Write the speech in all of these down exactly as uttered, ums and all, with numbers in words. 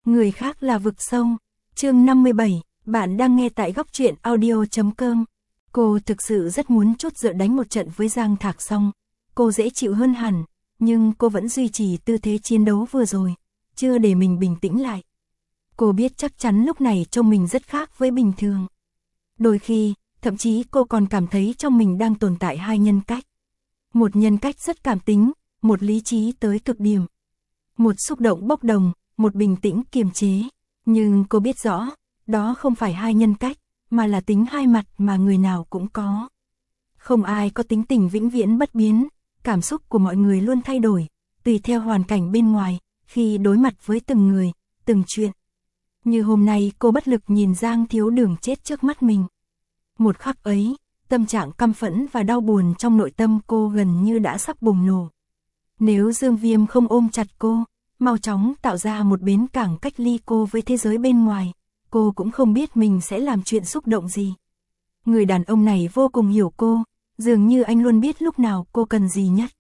Người khác là vực sâu. Chương năm mươi bảy, bạn đang nghe tại góc truyện audio chấm com. Cô thực sự rất muốn trút giận đánh một trận với Giang Thạc xong. Cô dễ chịu hơn hẳn, nhưng cô vẫn duy trì tư thế chiến đấu vừa rồi, chưa để mình bình tĩnh lại. Cô biết chắc chắn lúc này trông mình rất khác với bình thường. Đôi khi, thậm chí cô còn cảm thấy trong mình đang tồn tại hai nhân cách. Một nhân cách rất cảm tính, một lý trí tới cực điểm. Một xúc động bốc đồng, một bình tĩnh kiềm chế. Nhưng cô biết rõ, đó không phải hai nhân cách, mà là tính hai mặt mà người nào cũng có. Không ai có tính tình vĩnh viễn bất biến, cảm xúc của mọi người luôn thay đổi, tùy theo hoàn cảnh bên ngoài, khi đối mặt với từng người, từng chuyện. Như hôm nay cô bất lực nhìn Giang Thiếu Đường chết trước mắt mình. Một khắc ấy, tâm trạng căm phẫn và đau buồn trong nội tâm cô gần như đã sắp bùng nổ. Nếu Dương Viêm không ôm chặt cô, mau chóng tạo ra một bến cảng cách ly cô với thế giới bên ngoài, cô cũng không biết mình sẽ làm chuyện xúc động gì. Người đàn ông này vô cùng hiểu cô, dường như anh luôn biết lúc nào cô cần gì nhất.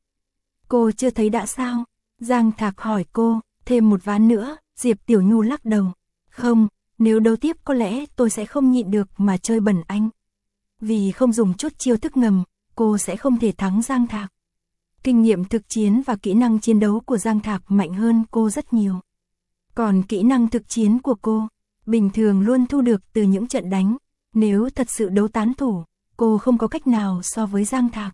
Cô chưa thấy đã sao? Giang Thạc hỏi cô, thêm một ván nữa, Diệp Tiểu Nhu lắc đầu. Không, nếu đấu tiếp có lẽ tôi sẽ không nhịn được mà chơi bẩn anh. Vì không dùng chút chiêu thức ngầm, cô sẽ không thể thắng Giang Thạc. Kinh nghiệm thực chiến và kỹ năng chiến đấu của Giang Thạc mạnh hơn cô rất nhiều. Còn kỹ năng thực chiến của cô, bình thường luôn thu được từ những trận đánh. Nếu thật sự đấu tán thủ, cô không có cách nào so với Giang Thạc.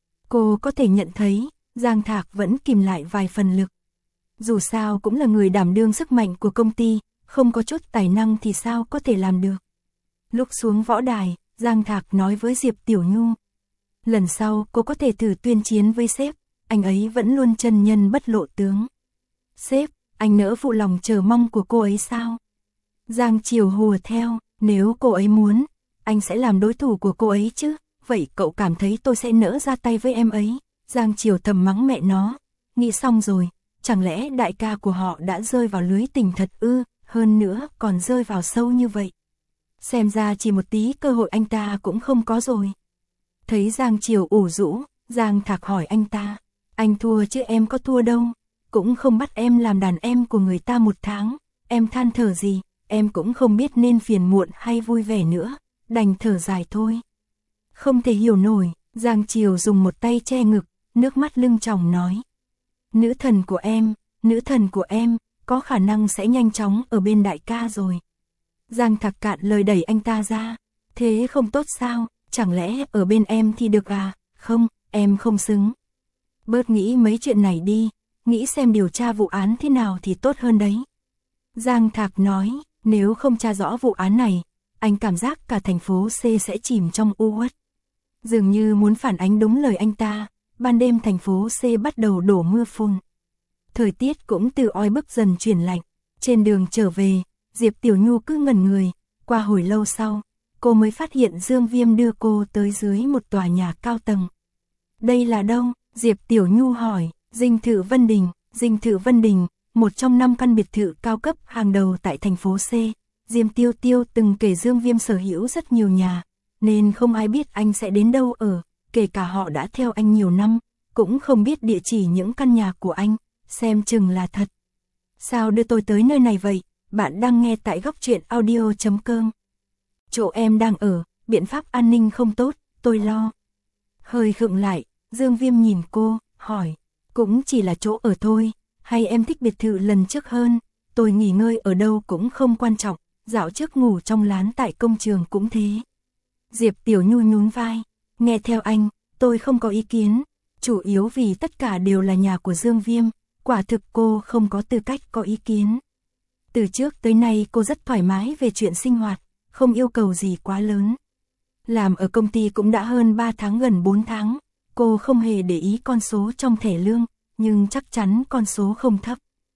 Cô có thể nhận thấy, Giang Thạc vẫn kìm lại vài phần lực. Dù sao cũng là người đảm đương sức mạnh của công ty, không có chút tài năng thì sao có thể làm được. Lúc xuống võ đài, Giang Thạc nói với Diệp Tiểu Nhu. Lần sau cô có thể thử tuyên chiến với sếp, anh ấy vẫn luôn chân nhân bất lộ tướng. Sếp, anh nỡ phụ lòng chờ mong của cô ấy sao? Giang Triều hùa theo, nếu cô ấy muốn, anh sẽ làm đối thủ của cô ấy chứ, vậy cậu cảm thấy tôi sẽ nỡ ra tay với em ấy? Giang Triều thầm mắng mẹ nó, nghĩ xong rồi, chẳng lẽ đại ca của họ đã rơi vào lưới tình thật ư, hơn nữa còn rơi vào sâu như vậy. Xem ra chỉ một tí cơ hội anh ta cũng không có rồi. Thấy Giang Triều ủ rũ, Giang Thạc hỏi anh ta, anh thua chứ em có thua đâu, cũng không bắt em làm đàn em của người ta một tháng, em than thở gì, em cũng không biết nên phiền muộn hay vui vẻ nữa, đành thở dài thôi. Không thể hiểu nổi, Giang Triều dùng một tay che ngực, nước mắt lưng tròng nói. Nữ thần của em, nữ thần của em, có khả năng sẽ nhanh chóng ở bên đại ca rồi. Giang Thạc cạn lời đẩy anh ta ra, thế không tốt sao, chẳng lẽ ở bên em thì được à, không, em không xứng. Bớt nghĩ mấy chuyện này đi, nghĩ xem điều tra vụ án thế nào thì tốt hơn đấy. Giang Thạc nói, nếu không tra rõ vụ án này, anh cảm giác cả thành phố C sẽ chìm trong u uất. Dường như muốn phản ánh đúng lời anh ta, ban đêm thành phố C bắt đầu đổ mưa phùn. Thời tiết cũng từ oi bức dần chuyển lạnh, trên đường trở về, Diệp Tiểu Nhu cứ ngẩn người, qua hồi lâu sau, cô mới phát hiện Dương Viêm đưa cô tới dưới một tòa nhà cao tầng. Đây là đâu? Diệp Tiểu Nhu hỏi. Dinh thự Vân Đình. Dinh thự Vân Đình, một trong năm căn biệt thự cao cấp hàng đầu tại thành phố C. Diêm Tiêu Tiêu từng kể Dương Viêm sở hữu rất nhiều nhà, nên không ai biết anh sẽ đến đâu ở, kể cả họ đã theo anh nhiều năm, cũng không biết địa chỉ những căn nhà của anh, xem chừng là thật. Sao đưa tôi tới nơi này vậy? Bạn đang nghe tại góc truyện audio chấm com. Chỗ em đang ở, biện pháp an ninh không tốt, tôi lo. Hơi khựng lại, Dương Viêm nhìn cô, hỏi, cũng chỉ là chỗ ở thôi, hay em thích biệt thự lần trước hơn, tôi nghỉ ngơi ở đâu cũng không quan trọng, dạo trước ngủ trong lán tại công trường cũng thế. Diệp Tiểu Nhu nhún vai, nghe theo anh, tôi không có ý kiến, chủ yếu vì tất cả đều là nhà của Dương Viêm, quả thực cô không có tư cách có ý kiến. Từ trước tới nay cô rất thoải mái về chuyện sinh hoạt, không yêu cầu gì quá lớn. Làm ở công ty cũng đã hơn ba tháng gần bốn tháng, cô không hề để ý con số trong thẻ lương, nhưng chắc chắn con số không thấp.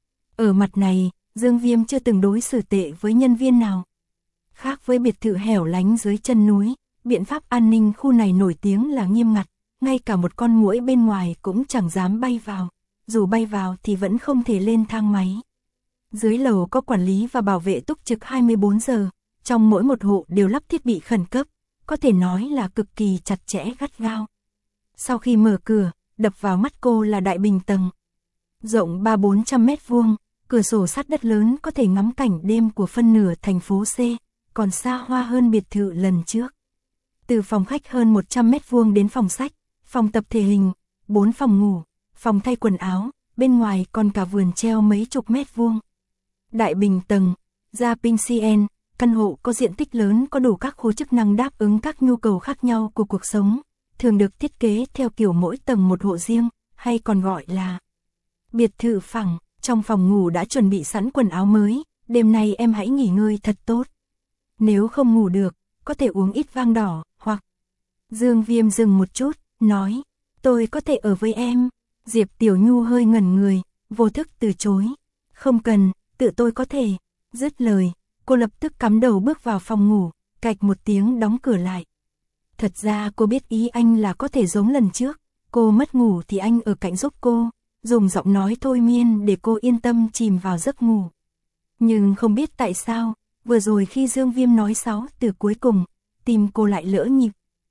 Ở mặt này, Dương Viêm chưa từng đối xử tệ với nhân viên nào. Khác với biệt thự hẻo lánh dưới chân núi, biện pháp an ninh khu này nổi tiếng là nghiêm ngặt, ngay cả một con muỗi bên ngoài cũng chẳng dám bay vào, dù bay vào thì vẫn không thể lên thang máy. Dưới lầu có quản lý và bảo vệ túc trực hai mươi bốn giờ, trong mỗi một hộ đều lắp thiết bị khẩn cấp, có thể nói là cực kỳ chặt chẽ gắt gao. Sau khi mở cửa, đập vào mắt cô là đại bình tầng. Rộng ba bốn trăm mét vuông, cửa sổ sát đất lớn có thể ngắm cảnh đêm của phân nửa thành phố C, còn xa hoa hơn biệt thự lần trước. Từ phòng khách hơn một trăm mét vuông đến phòng sách, phòng tập thể hình, bốn phòng ngủ, phòng thay quần áo, bên ngoài còn cả vườn treo mấy chục mét vuông. Đại bình tầng, gia Pincien, căn hộ có diện tích lớn có đủ các khu chức năng đáp ứng các nhu cầu khác nhau của cuộc sống, thường được thiết kế theo kiểu mỗi tầng một hộ riêng, hay còn gọi là biệt thự phẳng. Trong phòng ngủ đã chuẩn bị sẵn quần áo mới, đêm nay em hãy nghỉ ngơi thật tốt. Nếu không ngủ được, có thể uống ít vang đỏ, hoặc... Dương Viêm dừng một chút, nói, tôi có thể ở với em. Diệp Tiểu Nhu hơi ngẩn người, vô thức từ chối. Không cần, tự tôi có thể. Dứt lời, cô lập tức cắm đầu bước vào phòng ngủ, cạch một tiếng đóng cửa lại. Thật ra cô biết ý anh là có thể giống lần trước, cô mất ngủ thì anh ở cạnh giúp cô, dùng giọng nói thôi miên để cô yên tâm chìm vào giấc ngủ. Nhưng không biết tại sao, vừa rồi khi Dương Viêm nói sáu từ cuối cùng, tim cô lại lỡ nhịp.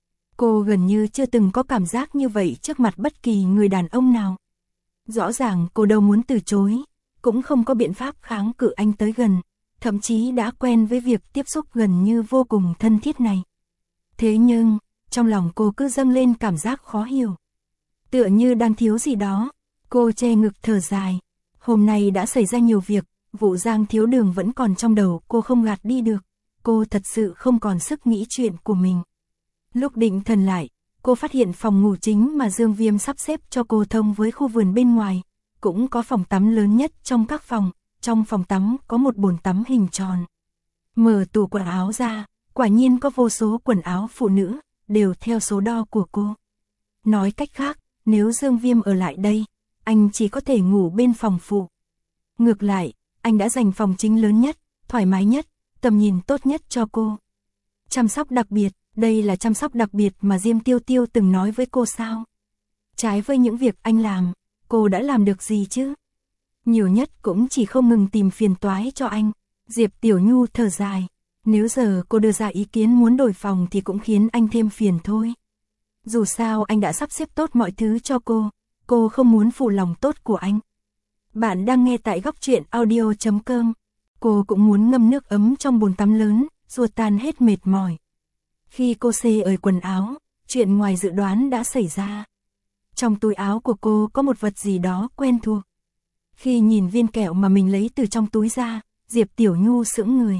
Cô gần như chưa từng có cảm giác như vậy trước mặt bất kỳ người đàn ông nào. Rõ ràng cô đâu muốn từ chối, cũng không có biện pháp kháng cự anh tới gần, thậm chí đã quen với việc tiếp xúc gần như vô cùng thân thiết này. Thế nhưng, trong lòng cô cứ dâng lên cảm giác khó hiểu. Tựa như đang thiếu gì đó, cô che ngực thở dài. Hôm nay đã xảy ra nhiều việc, vụ Giang Thiếu Đường vẫn còn trong đầu cô không gạt đi được. Cô thật sự không còn sức nghĩ chuyện của mình. Lúc định thần lại, cô phát hiện phòng ngủ chính mà Dương Viêm sắp xếp cho cô thông với khu vườn bên ngoài, cũng có phòng tắm lớn nhất trong các phòng. Trong phòng tắm có một bồn tắm hình tròn. Mở tủ quần áo ra, quả nhiên có vô số quần áo phụ nữ, đều theo số đo của cô. Nói cách khác, nếu Dương Viêm ở lại đây, anh chỉ có thể ngủ bên phòng phụ. Ngược lại, anh đã dành phòng chính lớn nhất, thoải mái nhất, tầm nhìn tốt nhất cho cô. Chăm sóc đặc biệt, đây là chăm sóc đặc biệt mà Diêm Tiêu Tiêu từng nói với cô sao? Trái với những việc anh làm, cô đã làm được gì chứ? Nhiều nhất cũng chỉ không ngừng tìm phiền toái cho anh. Diệp Tiểu Nhu thở dài, nếu giờ cô đưa ra ý kiến muốn đổi phòng thì cũng khiến anh thêm phiền thôi. Dù sao anh đã sắp xếp tốt mọi thứ cho cô, cô không muốn phụ lòng tốt của anh. Bạn đang nghe tại góc truyện audio chấm com. Cô cũng muốn ngâm nước ấm trong bồn tắm lớn, xua tan hết mệt mỏi. Khi cô xê ởi quần áo, chuyện ngoài dự đoán đã xảy ra. Trong túi áo của cô có một vật gì đó quen thuộc. Khi nhìn viên kẹo mà mình lấy từ trong túi ra, Diệp Tiểu Nhu sững người.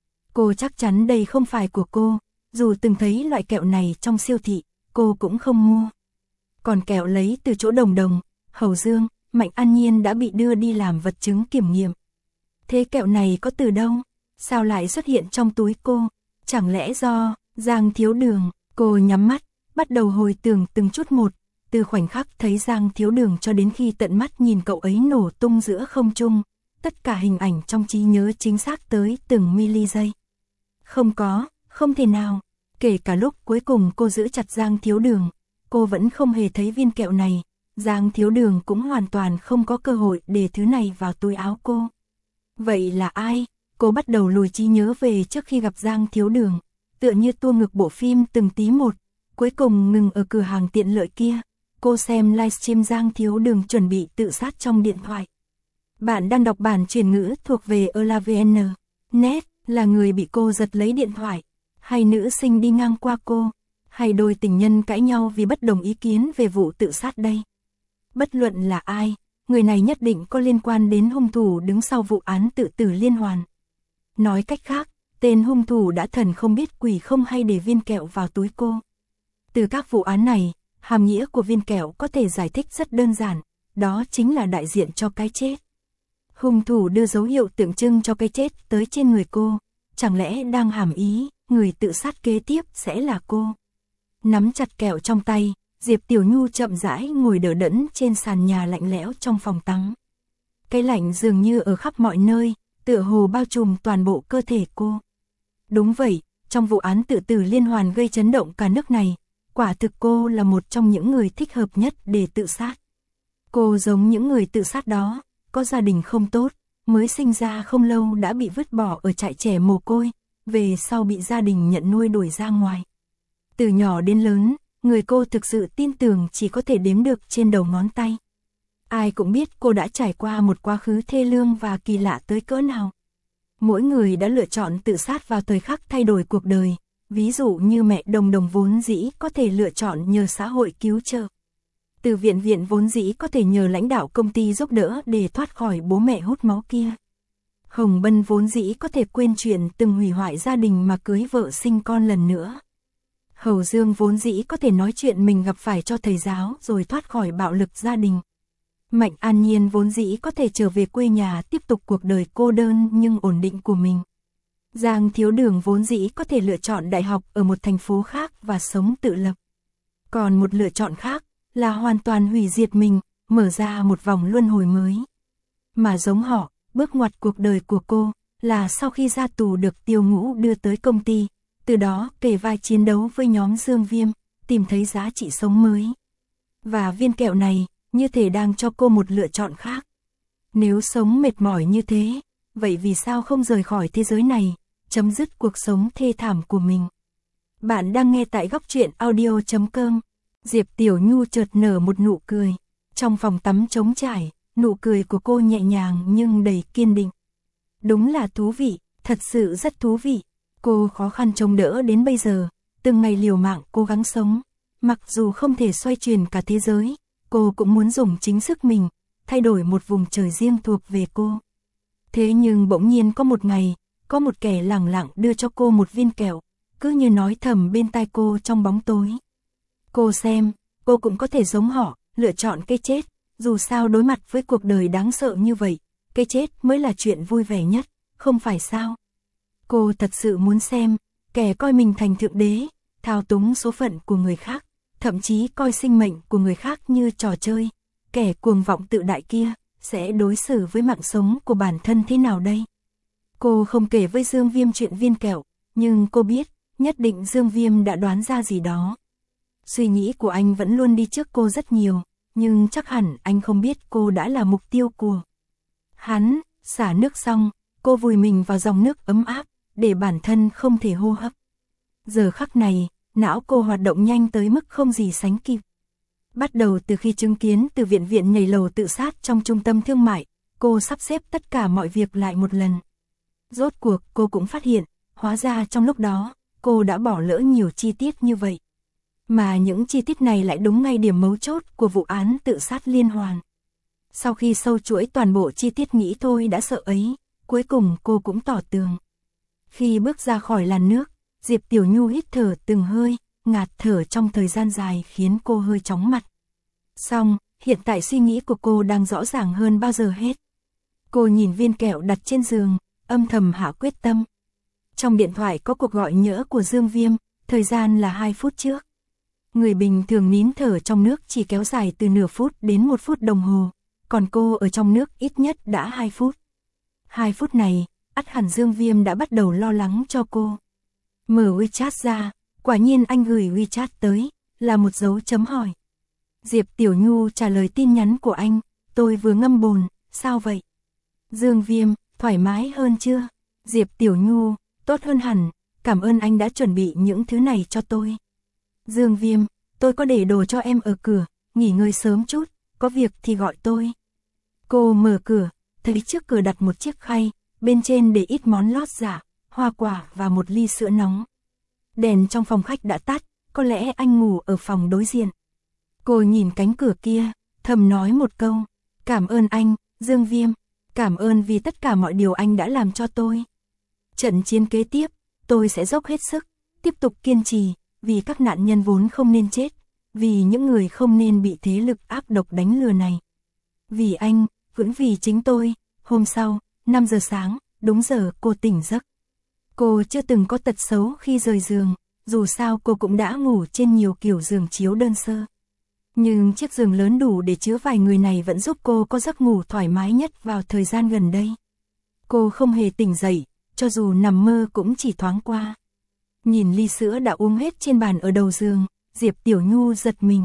Cô chắc chắn đây không phải của cô, dù từng thấy loại kẹo này trong siêu thị, cô cũng không mua. Còn kẹo lấy từ chỗ Đồng Đồng, Hầu Dương, Mạnh An Nhiên đã bị đưa đi làm vật chứng kiểm nghiệm. Thế kẹo này có từ đâu? Sao lại xuất hiện trong túi cô? Chẳng lẽ do Giang Thiếu Đường? Cô nhắm mắt, bắt đầu hồi tưởng từng chút một, từ khoảnh khắc thấy Giang Thiếu Đường cho đến khi tận mắt nhìn cậu ấy nổ tung giữa không trung, tất cả hình ảnh trong trí nhớ chính xác tới từng mili giây. Không có, không thể nào, kể cả lúc cuối cùng cô giữ chặt Giang Thiếu Đường, cô vẫn không hề thấy viên kẹo này, Giang Thiếu Đường cũng hoàn toàn không có cơ hội để thứ này vào túi áo cô. Vậy là ai? Cô bắt đầu lùi trí nhớ về trước khi gặp Giang Thiếu Đường, tựa như tua ngược bộ phim từng tí một, cuối cùng ngừng ở cửa hàng tiện lợi kia. Cô xem livestream Giang Thiếu Đường chuẩn bị tự sát trong điện thoại. Bạn đang đọc bản truyền ngữ thuộc về Elavn. Net là người bị cô giật lấy điện thoại, hay nữ sinh đi ngang qua cô, hay đôi tình nhân cãi nhau vì bất đồng ý kiến về vụ tự sát đây. Bất luận là ai, người này nhất định có liên quan đến hung thủ đứng sau vụ án tự tử liên hoàn. Nói cách khác, tên hung thủ đã thần không biết quỷ không hay để viên kẹo vào túi cô. Từ các vụ án này, hàm nghĩa của viên kẹo có thể giải thích rất đơn giản, đó chính là đại diện cho cái chết. Hung thủ đưa dấu hiệu tượng trưng cho cái chết tới trên người cô, chẳng lẽ đang hàm ý, người tự sát kế tiếp sẽ là cô. Nắm chặt kẹo trong tay, Diệp Tiểu Nhu chậm rãi ngồi đỡ đẫn trên sàn nhà lạnh lẽo trong phòng tắm. Cái lạnh dường như ở khắp mọi nơi, tựa hồ bao trùm toàn bộ cơ thể cô. Đúng vậy, trong vụ án tự tử liên hoàn gây chấn động cả nước này, quả thực cô là một trong những người thích hợp nhất để tự sát. Cô giống những người tự sát đó, có gia đình không tốt, mới sinh ra không lâu đã bị vứt bỏ ở trại trẻ mồ côi, về sau bị gia đình nhận nuôi đuổi ra ngoài. Từ nhỏ đến lớn, người cô thực sự tin tưởng chỉ có thể đếm được trên đầu ngón tay. Ai cũng biết cô đã trải qua một quá khứ thê lương và kỳ lạ tới cỡ nào. Mỗi người đã lựa chọn tự sát vào thời khắc thay đổi cuộc đời, ví dụ như mẹ Đồng Đồng vốn dĩ có thể lựa chọn nhờ xã hội cứu trợ. Từ Viện Viện vốn dĩ có thể nhờ lãnh đạo công ty giúp đỡ để thoát khỏi bố mẹ hút máu kia. Hồng Bân vốn dĩ có thể quên chuyện từng hủy hoại gia đình mà cưới vợ sinh con lần nữa. Hầu Dương vốn dĩ có thể nói chuyện mình gặp phải cho thầy giáo rồi thoát khỏi bạo lực gia đình. Mạnh An Nhiên vốn dĩ có thể trở về quê nhà tiếp tục cuộc đời cô đơn nhưng ổn định của mình. Giang Thiếu Đường vốn dĩ có thể lựa chọn đại học ở một thành phố khác và sống tự lập. Còn một lựa chọn khác là hoàn toàn hủy diệt mình, mở ra một vòng luân hồi mới. Mà giống họ, bước ngoặt cuộc đời của cô là sau khi ra tù được Tiêu Ngũ đưa tới công ty, từ đó kề vai chiến đấu với nhóm Dương Viêm, tìm thấy giá trị sống mới. Và viên kẹo này như thể đang cho cô một lựa chọn khác. Nếu sống mệt mỏi như thế, vậy vì sao không rời khỏi thế giới này, chấm dứt cuộc sống thê thảm của mình? Bạn đang nghe tại góc truyện audio chấm com. Diệp Tiểu Nhu chợt nở một nụ cười. Trong phòng tắm trống trải, nụ cười của cô nhẹ nhàng nhưng đầy kiên định. Đúng là thú vị, thật sự rất thú vị. Cô khó khăn chống đỡ đến bây giờ, từng ngày liều mạng cố gắng sống. Mặc dù không thể xoay chuyển cả thế giới, cô cũng muốn dùng chính sức mình, thay đổi một vùng trời riêng thuộc về cô. Thế nhưng bỗng nhiên có một ngày, có một kẻ lẳng lặng đưa cho cô một viên kẹo, cứ như nói thầm bên tai cô trong bóng tối. Cô xem, cô cũng có thể giống họ, lựa chọn cái chết, dù sao đối mặt với cuộc đời đáng sợ như vậy, cái chết mới là chuyện vui vẻ nhất, không phải sao? Cô thật sự muốn xem, kẻ coi mình thành thượng đế, thao túng số phận của người khác, thậm chí coi sinh mệnh của người khác như trò chơi, kẻ cuồng vọng tự đại kia, sẽ đối xử với mạng sống của bản thân thế nào đây? Cô không kể với Dương Viêm chuyện viên kẹo, nhưng cô biết, nhất định Dương Viêm đã đoán ra gì đó. Suy nghĩ của anh vẫn luôn đi trước cô rất nhiều, nhưng chắc hẳn anh không biết cô đã là mục tiêu của hắn. Xả nước xong, cô vùi mình vào dòng nước ấm áp, để bản thân không thể hô hấp. Giờ khắc này, não cô hoạt động nhanh tới mức không gì sánh kịp. Bắt đầu từ khi chứng kiến Từ Viện Viện nhảy lầu tự sát trong trung tâm thương mại, cô sắp xếp tất cả mọi việc lại một lần. Rốt cuộc cô cũng phát hiện, hóa ra trong lúc đó, cô đã bỏ lỡ nhiều chi tiết như vậy. Mà những chi tiết này lại đúng ngay điểm mấu chốt của vụ án tự sát liên hoàn. Sau khi sâu chuỗi toàn bộ chi tiết nghĩ thôi đã sợ ấy, cuối cùng cô cũng tỏ tường. Khi bước ra khỏi làn nước, Diệp Tiểu Nhu hít thở từng hơi, ngạt thở trong thời gian dài khiến cô hơi chóng mặt. Xong, hiện tại suy nghĩ của cô đang rõ ràng hơn bao giờ hết. Cô nhìn viên kẹo đặt trên giường, âm thầm hạ quyết tâm. Trong điện thoại có cuộc gọi nhỡ của Dương Viêm, thời gian là hai phút trước. Người bình thường nín thở trong nước chỉ kéo dài từ nửa phút đến một phút đồng hồ, còn cô ở trong nước ít nhất đã hai phút. Hai phút này, ắt hẳn Dương Viêm đã bắt đầu lo lắng cho cô. Mở WeChat ra, quả nhiên anh gửi WeChat tới, là một dấu chấm hỏi. Diệp Tiểu Nhu trả lời tin nhắn của anh, tôi vừa ngâm bồn, sao vậy? Dương Viêm, thoải mái hơn chưa? Diệp Tiểu Nhu, tốt hơn hẳn, cảm ơn anh đã chuẩn bị những thứ này cho tôi. Dương Viêm, tôi có để đồ cho em ở cửa, nghỉ ngơi sớm chút, có việc thì gọi tôi. Cô mở cửa, thấy trước cửa đặt một chiếc khay, bên trên để ít món lót giả, hoa quả và một ly sữa nóng. Đèn trong phòng khách đã tắt, có lẽ anh ngủ ở phòng đối diện. Cô nhìn cánh cửa kia, thầm nói một câu, cảm ơn anh, Dương Viêm, cảm ơn vì tất cả mọi điều anh đã làm cho tôi. Trận chiến kế tiếp, tôi sẽ dốc hết sức, tiếp tục kiên trì, vì các nạn nhân vốn không nên chết, vì những người không nên bị thế lực ác độc đánh lừa này. Vì anh, vẫn vì chính tôi. Hôm sau, năm giờ sáng, đúng giờ cô tỉnh giấc. Cô chưa từng có tật xấu khi rời giường, dù sao cô cũng đã ngủ trên nhiều kiểu giường chiếu đơn sơ. Nhưng chiếc giường lớn đủ để chứa vài người này vẫn giúp cô có giấc ngủ thoải mái nhất vào thời gian gần đây. Cô không hề tỉnh dậy, cho dù nằm mơ cũng chỉ thoáng qua. Nhìn ly sữa đã uống hết trên bàn ở đầu giường, Diệp Tiểu Nhu giật mình.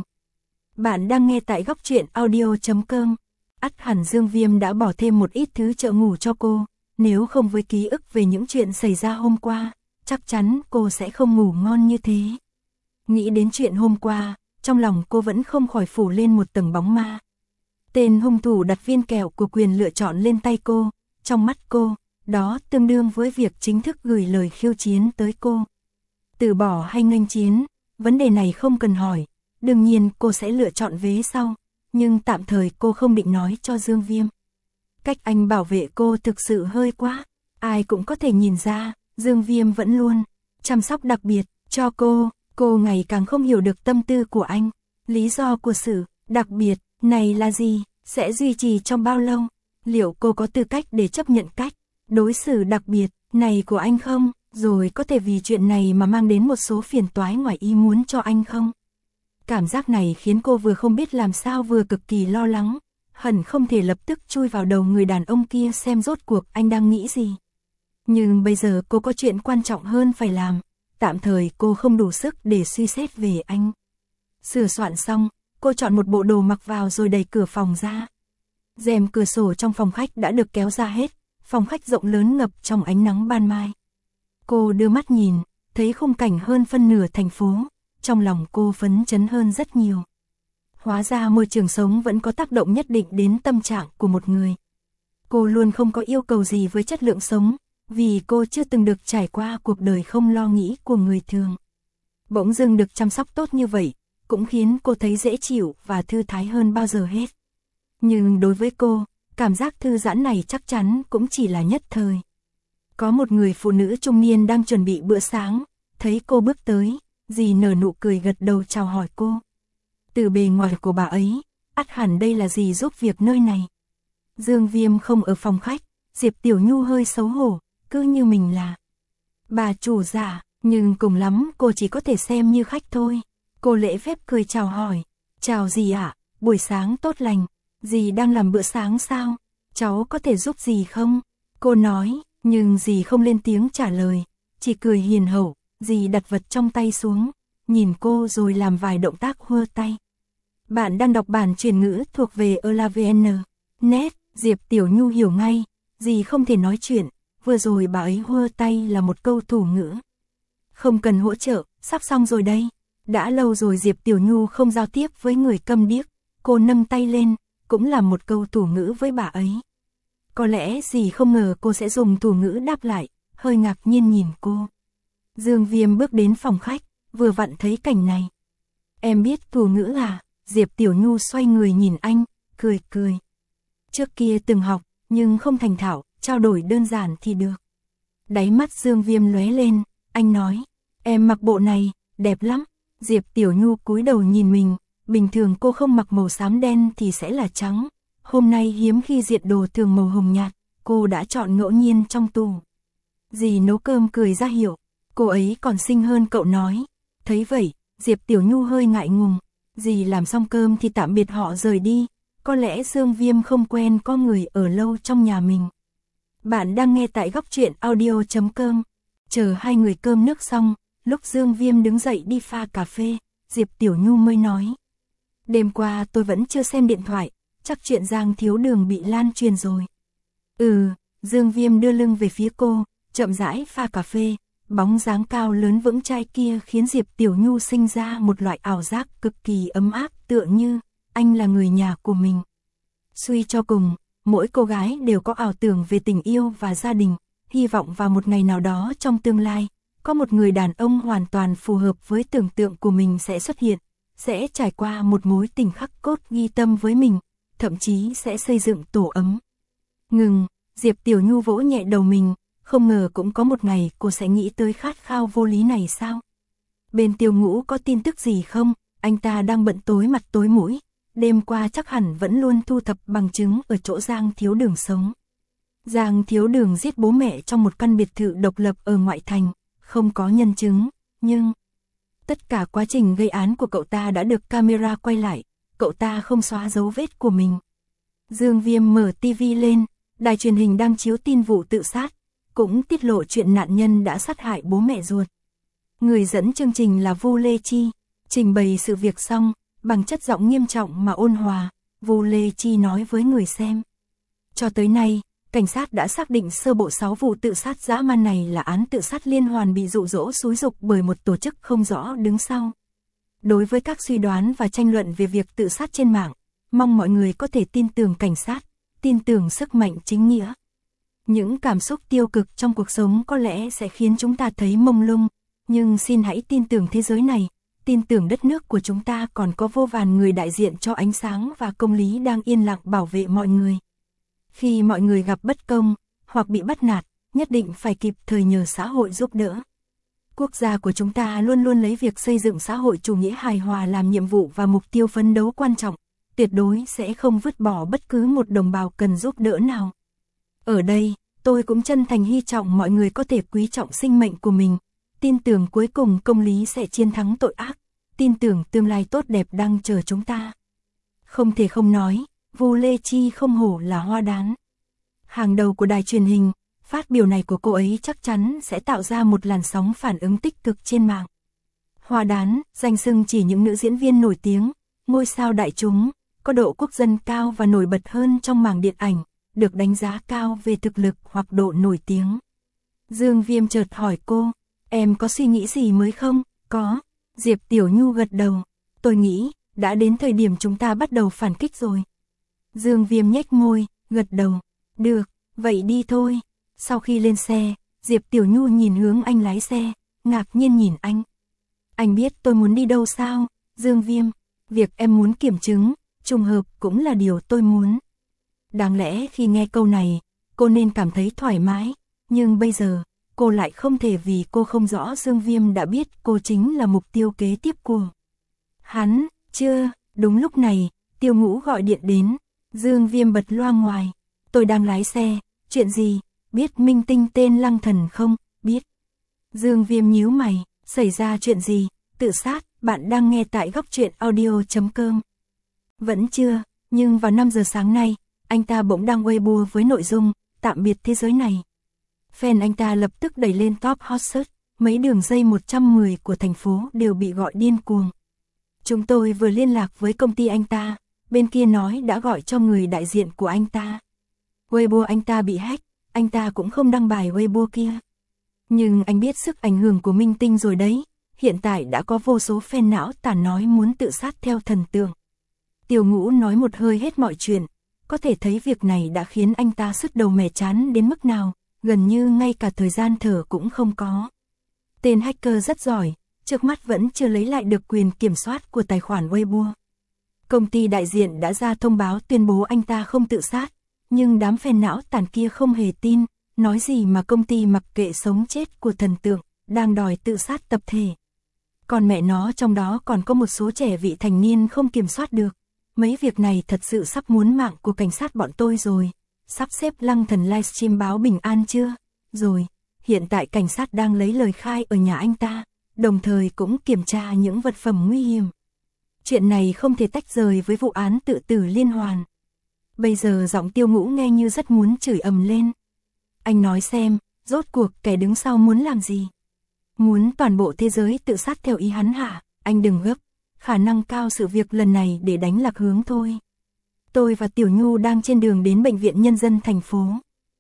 Bạn đang nghe tại góc truyện audio chấm com. Ắt hẳn Dương Viêm đã bỏ thêm một ít thứ trợ ngủ cho cô, nếu không với ký ức về những chuyện xảy ra hôm qua, chắc chắn cô sẽ không ngủ ngon như thế. Nghĩ đến chuyện hôm qua, trong lòng cô vẫn không khỏi phủ lên một tầng bóng ma. Tên hung thủ đặt viên kẹo của quyền lựa chọn lên tay cô, trong mắt cô, đó tương đương với việc chính thức gửi lời khiêu chiến tới cô. Từ bỏ hay nghênh chiến, vấn đề này không cần hỏi, đương nhiên cô sẽ lựa chọn vế sau, nhưng tạm thời cô không định nói cho Dương Viêm. Cách anh bảo vệ cô thực sự hơi quá, ai cũng có thể nhìn ra, Dương Viêm vẫn luôn chăm sóc đặc biệt cho cô, cô ngày càng không hiểu được tâm tư của anh, lý do của sự đặc biệt này là gì, sẽ duy trì trong bao lâu, liệu cô có tư cách để chấp nhận cách đối xử đặc biệt này của anh không, rồi có thể vì chuyện này mà mang đến một số phiền toái ngoài ý muốn cho anh không? Cảm giác này khiến cô vừa không biết làm sao vừa cực kỳ lo lắng, hẳn không thể lập tức chui vào đầu người đàn ông kia xem rốt cuộc anh đang nghĩ gì. Nhưng bây giờ cô có chuyện quan trọng hơn phải làm, tạm thời cô không đủ sức để suy xét về anh. Sửa soạn xong, cô chọn một bộ đồ mặc vào rồi đẩy cửa phòng ra. Rèm cửa sổ trong phòng khách đã được kéo ra hết, phòng khách rộng lớn ngập trong ánh nắng ban mai. Cô đưa mắt nhìn, thấy khung cảnh hơn phân nửa thành phố, trong lòng cô phấn chấn hơn rất nhiều. Hóa ra môi trường sống vẫn có tác động nhất định đến tâm trạng của một người. Cô luôn không có yêu cầu gì với chất lượng sống, vì cô chưa từng được trải qua cuộc đời không lo nghĩ của người thường. Bỗng dưng được chăm sóc tốt như vậy, cũng khiến cô thấy dễ chịu và thư thái hơn bao giờ hết. Nhưng đối với cô, cảm giác thư giãn này chắc chắn cũng chỉ là nhất thời. Có một người phụ nữ trung niên đang chuẩn bị bữa sáng, thấy cô bước tới, dì nở nụ cười gật đầu chào hỏi cô. Từ bề ngoài của bà ấy, ắt hẳn đây là dì giúp việc nơi này. Dương Viêm không ở phòng khách, Diệp Tiểu Nhu hơi xấu hổ, cứ như mình là bà chủ giả, nhưng cùng lắm cô chỉ có thể xem như khách thôi. Cô lễ phép cười chào hỏi, chào dì ạ, buổi sáng tốt lành, dì đang làm bữa sáng sao, cháu có thể giúp dì không? Cô nói, nhưng dì không lên tiếng trả lời, chỉ cười hiền hậu, dì đặt vật trong tay xuống, nhìn cô rồi làm vài động tác hơ tay. Bạn đang đọc bản truyền ngữ thuộc về Elavn. Net, Diệp Tiểu Nhu hiểu ngay, dì không thể nói chuyện, vừa rồi bà ấy hơ tay là một câu thủ ngữ. Không cần hỗ trợ, sắp xong rồi đây. Đã lâu rồi Diệp Tiểu Nhu không giao tiếp với người câm điếc, cô nâng tay lên, cũng là một câu thủ ngữ với bà ấy. Có lẽ dì không ngờ cô sẽ dùng thủ ngữ đáp lại, hơi ngạc nhiên nhìn cô. Dương Viêm bước đến phòng khách, vừa vặn thấy cảnh này. Em biết thủ ngữ à? Diệp Tiểu Nhu xoay người nhìn anh, cười cười. Trước kia từng học, nhưng không thành thạo, trao đổi đơn giản thì được. Đáy mắt Dương Viêm lóe lên, anh nói, em mặc bộ này, đẹp lắm. Diệp Tiểu Nhu cúi đầu nhìn mình, bình thường cô không mặc màu xám đen thì sẽ là trắng. Hôm nay hiếm khi diện đồ thường màu hồng nhạt, cô đã chọn ngẫu nhiên trong tủ. Dì nấu cơm cười ra hiệu, cô ấy còn xinh hơn cậu nói. Thấy vậy, Diệp Tiểu Nhu hơi ngại ngùng, dì làm xong cơm thì tạm biệt họ rời đi. Có lẽ Dương Viêm không quen có người ở lâu trong nhà mình. Bạn đang nghe tại góc truyện audio chấm com. Chờ hai người cơm nước xong, lúc Dương Viêm đứng dậy đi pha cà phê, Diệp Tiểu Nhu mới nói. Đêm qua tôi vẫn chưa xem điện thoại, chắc chuyện Giang Thiếu Đường bị lan truyền rồi. Ừ, Dương Viêm đưa lưng về phía cô, chậm rãi pha cà phê, bóng dáng cao lớn vững chãi kia khiến Diệp Tiểu Nhu sinh ra một loại ảo giác cực kỳ ấm áp tựa như anh là người nhà của mình. Suy cho cùng, mỗi cô gái đều có ảo tưởng về tình yêu và gia đình, hy vọng vào một ngày nào đó trong tương lai, có một người đàn ông hoàn toàn phù hợp với tưởng tượng của mình sẽ xuất hiện, sẽ trải qua một mối tình khắc cốt ghi tâm với mình, thậm chí sẽ xây dựng tổ ấm. Ngừng, Diệp Tiểu Nhu vỗ nhẹ đầu mình, không ngờ cũng có một ngày cô sẽ nghĩ tới khát khao vô lý này sao? Bên Tiêu Ngũ có tin tức gì không? Anh ta đang bận tối mặt tối mũi, đêm qua chắc hẳn vẫn luôn thu thập bằng chứng ở chỗ Giang Thiếu Đường sống. Giang Thiếu Đường giết bố mẹ trong một căn biệt thự độc lập ở ngoại thành, không có nhân chứng, nhưng tất cả quá trình gây án của cậu ta đã được camera quay lại, cậu ta không xóa dấu vết của mình. Dương Viêm mở tivi lên, đài truyền hình đang chiếu tin vụ tự sát, cũng tiết lộ chuyện nạn nhân đã sát hại bố mẹ ruột. Người dẫn chương trình là Vu Lê Chi, trình bày sự việc xong, bằng chất giọng nghiêm trọng mà ôn hòa, Vu Lê Chi nói với người xem. Cho tới nay, cảnh sát đã xác định sơ bộ sáu vụ tự sát dã man này là án tự sát liên hoàn bị dụ dỗ xúi giục bởi một tổ chức không rõ đứng sau. Đối với các suy đoán và tranh luận về việc tự sát trên mạng, mong mọi người có thể tin tưởng cảnh sát, tin tưởng sức mạnh chính nghĩa. Những cảm xúc tiêu cực trong cuộc sống có lẽ sẽ khiến chúng ta thấy mông lung, nhưng xin hãy tin tưởng thế giới này, tin tưởng đất nước của chúng ta còn có vô vàn người đại diện cho ánh sáng và công lý đang yên lặng bảo vệ mọi người. Khi mọi người gặp bất công, hoặc bị bắt nạt, nhất định phải kịp thời nhờ xã hội giúp đỡ. Quốc gia của chúng ta luôn luôn lấy việc xây dựng xã hội chủ nghĩa hài hòa làm nhiệm vụ và mục tiêu phấn đấu quan trọng, tuyệt đối sẽ không vứt bỏ bất cứ một đồng bào cần giúp đỡ nào. Ở đây, tôi cũng chân thành hy vọng mọi người có thể quý trọng sinh mệnh của mình, tin tưởng cuối cùng công lý sẽ chiến thắng tội ác, tin tưởng tương lai tốt đẹp đang chờ chúng ta. Không thể không nói, Vu Lê Chi không hổ là hoa đán. Hàng đầu của đài truyền hình, phát biểu này của cô ấy chắc chắn sẽ tạo ra một làn sóng phản ứng tích cực trên mạng. Hoa đán, danh xưng chỉ những nữ diễn viên nổi tiếng, ngôi sao đại chúng, có độ quốc dân cao và nổi bật hơn trong mảng điện ảnh, được đánh giá cao về thực lực hoặc độ nổi tiếng. Dương Viêm chợt hỏi cô, em có suy nghĩ gì mới không? Có. Diệp Tiểu Nhu gật đầu. Tôi nghĩ, đã đến thời điểm chúng ta bắt đầu phản kích rồi. Dương Viêm nhếch môi, gật đầu. Được, vậy đi thôi. Sau khi lên xe, Diệp Tiểu Nhu nhìn hướng anh lái xe, ngạc nhiên nhìn anh. Anh biết tôi muốn đi đâu sao? Dương Viêm, việc em muốn kiểm chứng, trùng hợp cũng là điều tôi muốn. Đáng lẽ khi nghe câu này, cô nên cảm thấy thoải mái, nhưng bây giờ, cô lại không thể vì cô không rõ Dương Viêm đã biết cô chính là mục tiêu kế tiếp của hắn. Chưa, đúng lúc này, Tiêu Ngũ gọi điện đến. Dương Viêm bật loa ngoài. Tôi đang lái xe, chuyện gì? Biết minh tinh tên Lăng Thần không? Biết. Dương Viêm nhíu mày, xảy ra chuyện gì? Tự sát, bạn đang nghe tại góc truyện audio chấm com. Vẫn chưa, nhưng vào năm giờ sáng nay, anh ta bỗng đăng Weibo với nội dung, tạm biệt thế giới này. Fan anh ta lập tức đẩy lên top hot search, mấy đường dây một trăm mười của thành phố đều bị gọi điên cuồng. Chúng tôi vừa liên lạc với công ty anh ta, bên kia nói đã gọi cho người đại diện của anh ta. Weibo anh ta bị hack, anh ta cũng không đăng bài Weibo kia. Nhưng anh biết sức ảnh hưởng của minh tinh rồi đấy, hiện tại đã có vô số fan não tàn nói muốn tự sát theo thần tượng. Tiêu Ngũ nói một hơi hết mọi chuyện, có thể thấy việc này đã khiến anh ta sứt đầu mẻ chán đến mức nào, gần như ngay cả thời gian thở cũng không có. Tên hacker rất giỏi, trước mắt vẫn chưa lấy lại được quyền kiểm soát của tài khoản Weibo. Công ty đại diện đã ra thông báo tuyên bố anh ta không tự sát, nhưng đám fan não tàn kia không hề tin, nói gì mà công ty mặc kệ sống chết của thần tượng, đang đòi tự sát tập thể. Còn mẹ nó trong đó còn có một số trẻ vị thành niên không kiểm soát được. Mấy việc này thật sự sắp muốn mạng của cảnh sát bọn tôi rồi. Sắp xếp Lăng Thần livestream báo bình an chưa? Rồi, hiện tại cảnh sát đang lấy lời khai ở nhà anh ta, đồng thời cũng kiểm tra những vật phẩm nguy hiểm. Chuyện này không thể tách rời với vụ án tự tử liên hoàn. Bây giờ giọng Tiêu Ngũ nghe như rất muốn chửi ầm lên. Anh nói xem, rốt cuộc kẻ đứng sau muốn làm gì? Muốn toàn bộ thế giới tự sát theo ý hắn hả? Anh đừng gấp, khả năng cao sự việc lần này để đánh lạc hướng thôi. Tôi và Tiểu Nhu đang trên đường đến Bệnh viện Nhân dân thành phố.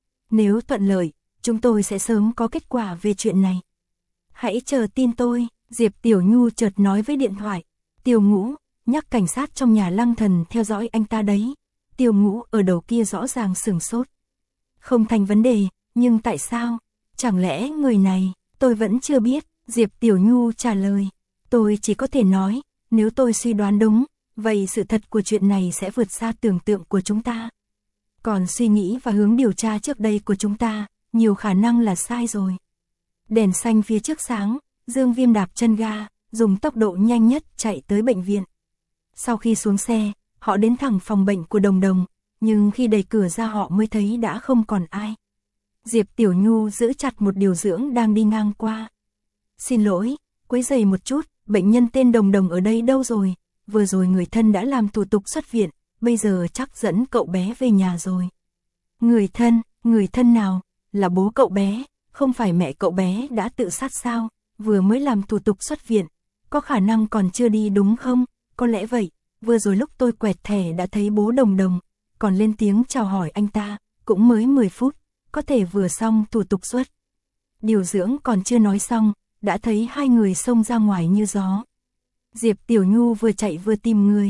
Nếu thuận lợi, chúng tôi sẽ sớm có kết quả về chuyện này. Hãy chờ tin tôi, Diệp Tiểu Nhu chợt nói với điện thoại. Tiêu Ngũ, nhắc cảnh sát trong nhà Lăng Thần theo dõi anh ta đấy. Tiêu Ngũ ở đầu kia rõ ràng sửng sốt. Không thành vấn đề, nhưng tại sao? Chẳng lẽ người này, tôi vẫn chưa biết, Diệp Tiểu Nhu trả lời. Tôi chỉ có thể nói, nếu tôi suy đoán đúng, vậy sự thật của chuyện này sẽ vượt xa tưởng tượng của chúng ta. Còn suy nghĩ và hướng điều tra trước đây của chúng ta, nhiều khả năng là sai rồi. Đèn xanh phía trước sáng, Dương Viêm đạp chân ga, dùng tốc độ nhanh nhất chạy tới bệnh viện. Sau khi xuống xe, họ đến thẳng phòng bệnh của Đồng Đồng, nhưng khi đẩy cửa ra họ mới thấy đã không còn ai. Diệp Tiểu Nhu giữ chặt một điều dưỡng đang đi ngang qua. Xin lỗi, quấy rầy một chút, bệnh nhân tên Đồng Đồng ở đây đâu rồi? Vừa rồi người thân đã làm thủ tục xuất viện, bây giờ chắc dẫn cậu bé về nhà rồi. Người thân, người thân nào? Là bố cậu bé, không phải mẹ cậu bé đã tự sát sao? Vừa mới làm thủ tục xuất viện, có khả năng còn chưa đi đúng không? Có lẽ vậy, vừa rồi lúc tôi quẹt thẻ đã thấy bố Đồng Đồng, còn lên tiếng chào hỏi anh ta, cũng mới mười phút, có thể vừa xong thủ tục xuất. Điều dưỡng còn chưa nói xong, đã thấy hai người xông ra ngoài như gió. Diệp Tiểu Nhu vừa chạy vừa tìm người.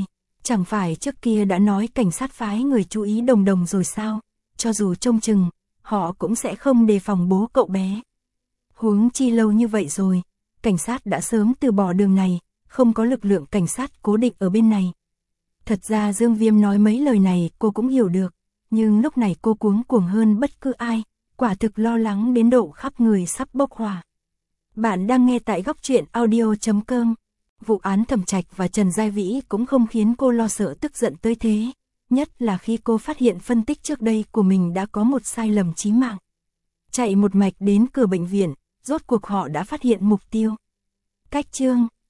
Chẳng phải trước kia đã nói cảnh sát phái người chú ý Đồng Đồng rồi sao? Cho dù trông chừng, họ cũng sẽ không đề phòng bố cậu bé. Huống chi lâu như vậy rồi, cảnh sát đã sớm từ bỏ đường này, không có lực lượng cảnh sát cố định ở bên này. Thật ra Dương Viêm nói mấy lời này cô cũng hiểu được, nhưng lúc này cô cuống cuồng hơn bất cứ ai, quả thực lo lắng đến độ khắp người sắp bốc hỏa. Bạn đang nghe tại Góc Truyện Audio chấm com. Vụ án Thẩm Trạch và Trần Giai Vĩ cũng không khiến cô lo sợ tức giận tới thế, nhất là khi cô phát hiện phân tích trước đây của mình đã có một sai lầm chí mạng. Chạy một mạch đến cửa bệnh viện, rốt cuộc họ đã phát hiện mục tiêu. Cách chương